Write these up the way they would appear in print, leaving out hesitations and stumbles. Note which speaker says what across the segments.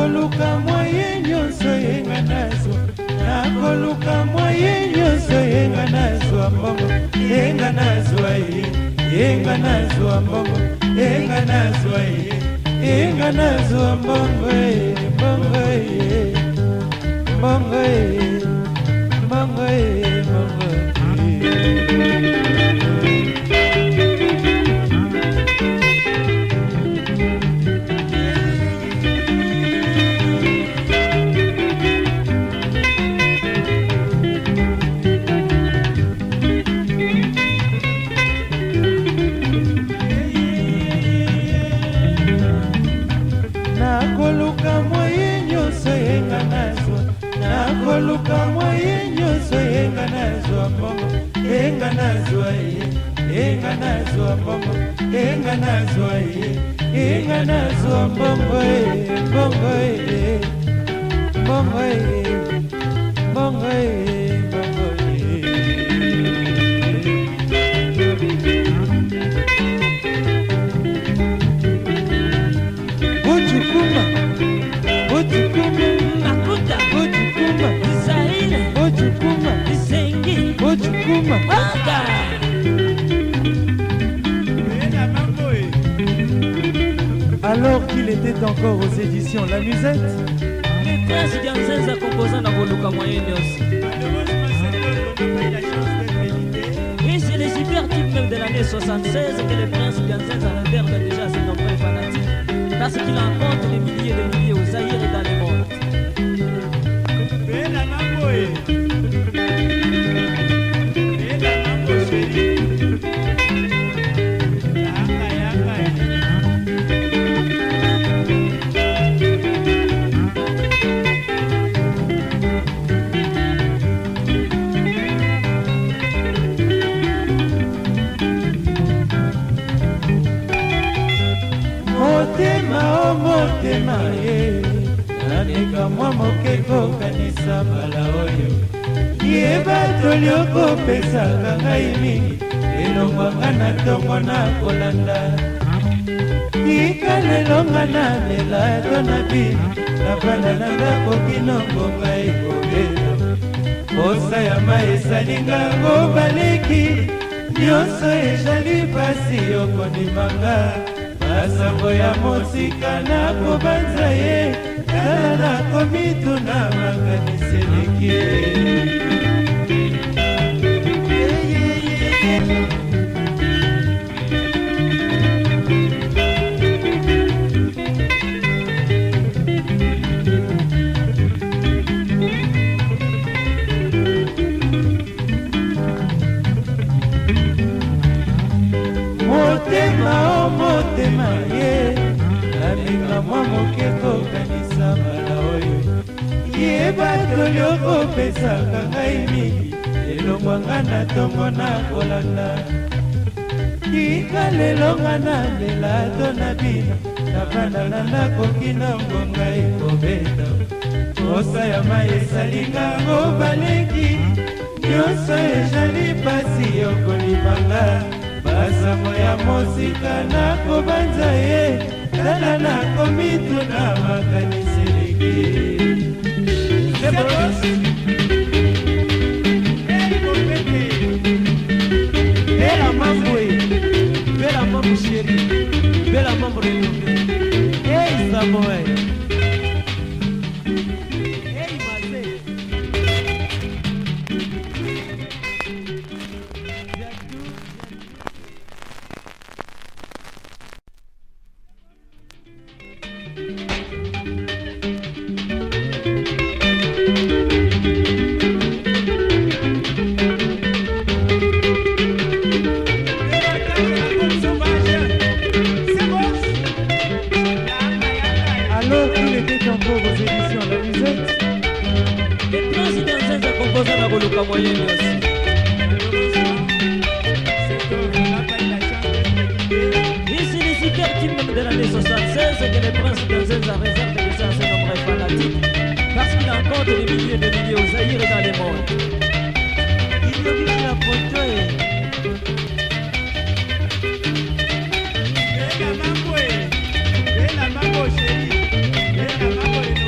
Speaker 1: nakoluka mwaye nyonso yenga nazwa, nakoluka mwaye nyonso yenga nazwa mbongo, yenga nazwa ye, yenga nazwa mbongo, yenga nazwa ye, yenga nazwa mbongo ye, mbongo ye, mbongo ye, mbongo ye, mbongo ye. Nakoluka mwaye nyonso yenga nazwa, nakoluka mwaye nyonso yenga nazwa mbongo, yenga nazwa ye, yenga nazwa mbongo, yenga nazwa ye, yenga nazwa mbongo ye, mbongo ye, mbongo ye, mbongo ye, mbongo ye. Ojukuma, Ojukuma,
Speaker 2: Makuta,
Speaker 1: Ojukuma,
Speaker 2: Zaire,
Speaker 1: Ojukuma,
Speaker 2: Sengi,
Speaker 1: Ojukuma.
Speaker 2: Oka.
Speaker 1: Alors qu'il était encore aux éditions La Musette,
Speaker 2: Le prince Dianzenza composant dans Voluka Moyenne aussi. Et c'est les super types même de l'année 76 que le prince Dianzenza révère déjà ses nombreux fanatiques. Parce qu'il rencontre des milliers de milliers au Zaïre et dans le monde.
Speaker 1: motema o motema ye, nanika mwa moke kokanisa mbala oyo, yeba toli okopesaka ngai mingi, elongwanga na ntongo na kolanda. Tika lelo nga namela to na bino, navanda na ndako kino ngonga ekobela. Posa ya mai esalinga ngo baleki, nyonso ezali pasi okondimanga. Masango ya mosika na kobanza ye, tala na komituna makanisi eleki. Motema o motema ye, nalinga mwa moke kokanisa mbala oyo, yeba toli okopesaka ngai mingi, elongwanga na ntongo na kolanda. Tika lelo nga nalela to na bino, navanda na ndako kino ngonga ekobeta. Posa ya mai esalinga ngo baleki, nyonso ezali pasi okolimanga. Masango ya mosika na kobanza ye, tala na komituna makanisi eleki. Bela mambo ye, bela mambo chéri, bela mambo renouvelé. Hey Samoa. Alors qu'il était encore aux éditions La Musette,
Speaker 2: Le prince Dianzenza composant dans Voluka Moyenne aussi. Et c'est les super types même de l'année 76 que le prince Dianzenza réserve déjà à ses nombreux fanatiques. Parce qu'il rencontre des milliers de milliers au Zaïre et dans le monde.
Speaker 1: il y a vu la photo et...
Speaker 3: Bela mambo chéri, bela mambo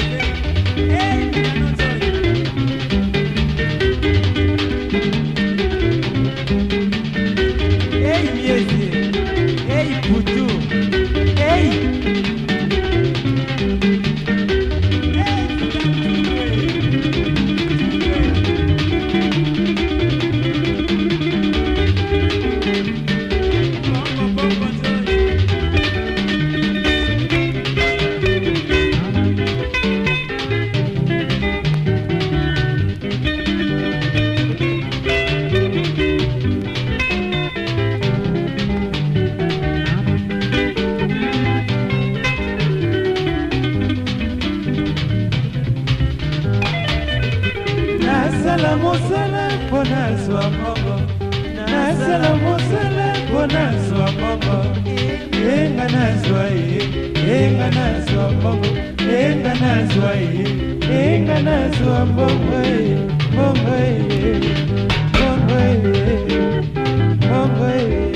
Speaker 1: nasala mosala mpona zwa mbongo, nasala mosala mpona zwa mbongo. Enga nazwa ye, enga nazwa mbongo, enga nazwa ye, enga nazwa mbongo ye, mbongo ye, mbongo ye, mbongo ye.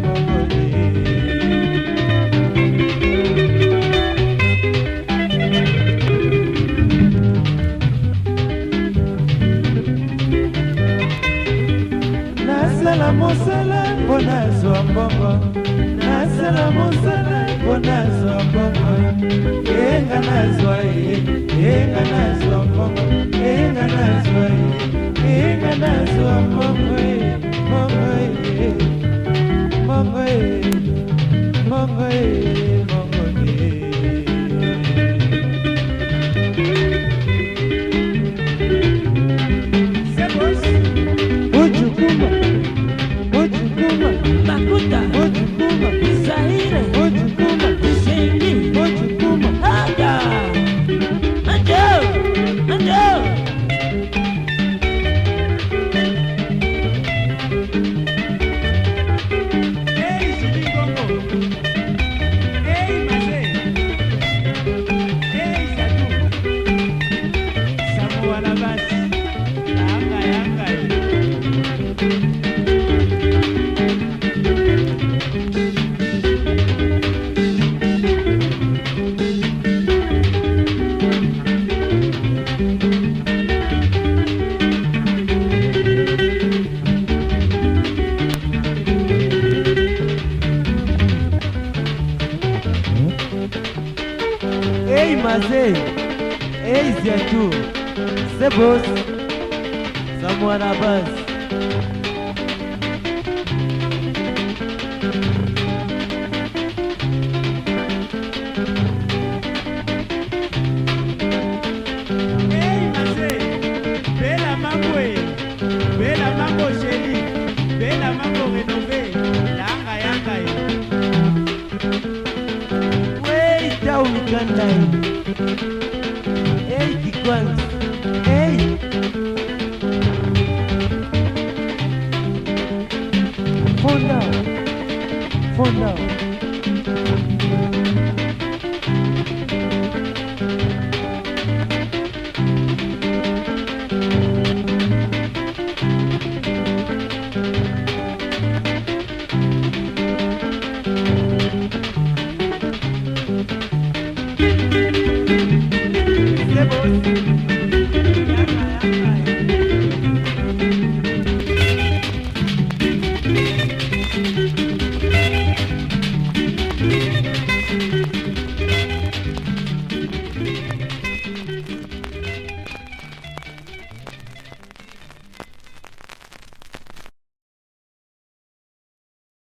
Speaker 1: Nasala mosala mpona zwa mbongo, nasala mosala mpona zwa mbongo. Enga nazwa ye, enga nazwa mbongo, enga nazwa ye, enga nazwa mbongo ye, mbongo ye, mbongo ye, mbongo ye, mbongo ye. Sebos, Ojukuma, Ojukuma,
Speaker 2: Makuta,
Speaker 1: Ojukuma,
Speaker 2: Zaire,
Speaker 1: Ojukuma,
Speaker 2: Sengi,
Speaker 1: Ojukuma.
Speaker 2: Aga, Anjo, Anjo.
Speaker 1: Hey, Sidi Congo. Hey, Masé. Hey, Sadou. Samoa Labas. Anga, anga. Hey, Masé. Hey, Ziatou. C'est boss. Samoa Labas. Hey, Masé. Bella mambo, bella mambo chérie, bella mambo rénové. Langa yanga. Wait, down Uganda.